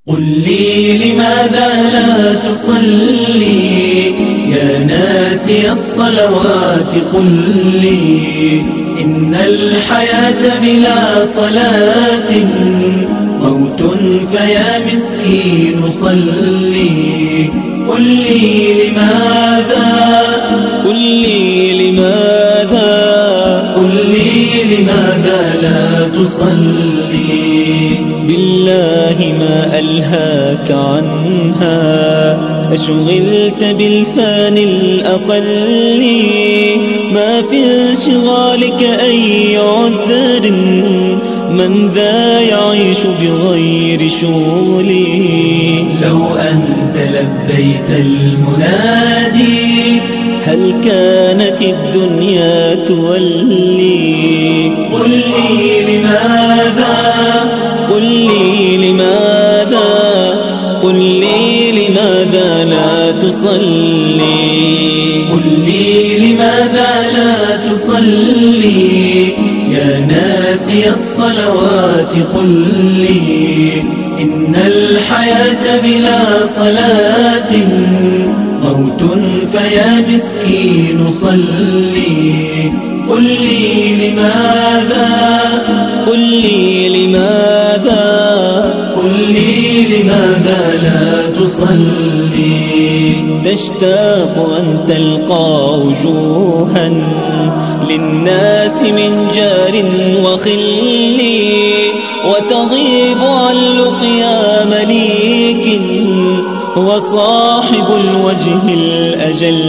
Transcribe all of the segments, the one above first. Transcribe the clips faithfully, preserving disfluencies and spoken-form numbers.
قل لي لماذا لا تصلي يا ناسي الصلوات؟ قل لي إن الحياة بلا صلاة موت، فيا مسكين صلي. قل لي لماذا، قل لي لماذا، قل لي لماذا لا تصلي؟ بالله ما ألهاك عنها، أشغلت بالفاني الأقل. ما في انشغالك أي عذر، من ذا يعيش بغير شغلي. لو أنت لبيت المنادي هل كانت الدنيا تولي؟ قل لي لماذا، قل لي لماذا، قل لي لماذا لا تصلي؟ قل لي لماذا لا تصلي يا ناسي الصلوات؟ قل لي إن الحياة بلا صلاة موت، فيا مسكين صلي. قل لي لماذا، قل لي لماذا، قل لي لماذا لا تصلي؟ تشتاق أن تلقى وجوها للناس من جار وخل، وتغيب عن لقيا مليك وصاحب الوجه الأجل.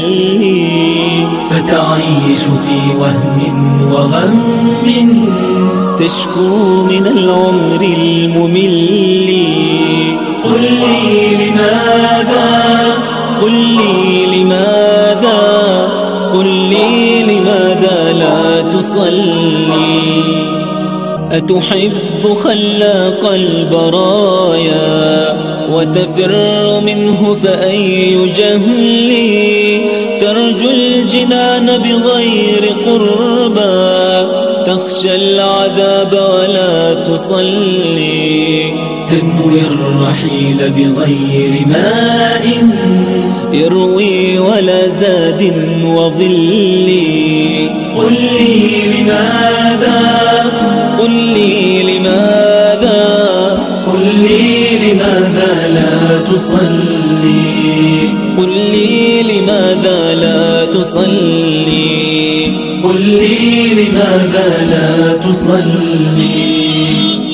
فتعيش في وهم وغم، تشكو من العمر الممل. قل لي لماذا، قل لي لماذا، قل لي لماذا لا تصلي؟ أتحب خلاق البرايا وتفر منه فأي جهل؟ ترجو الجنان بغير قربى، تخشى العذاب ولا تصلي. تنوي الرحيل بغير ماء يروي ولا زاد وظل. قل لي لماذا، قل لي لماذا، قل لي لماذا لا تصلي؟ قل لي لماذا لا تصلي؟ قل لي لماذا لا تصلي؟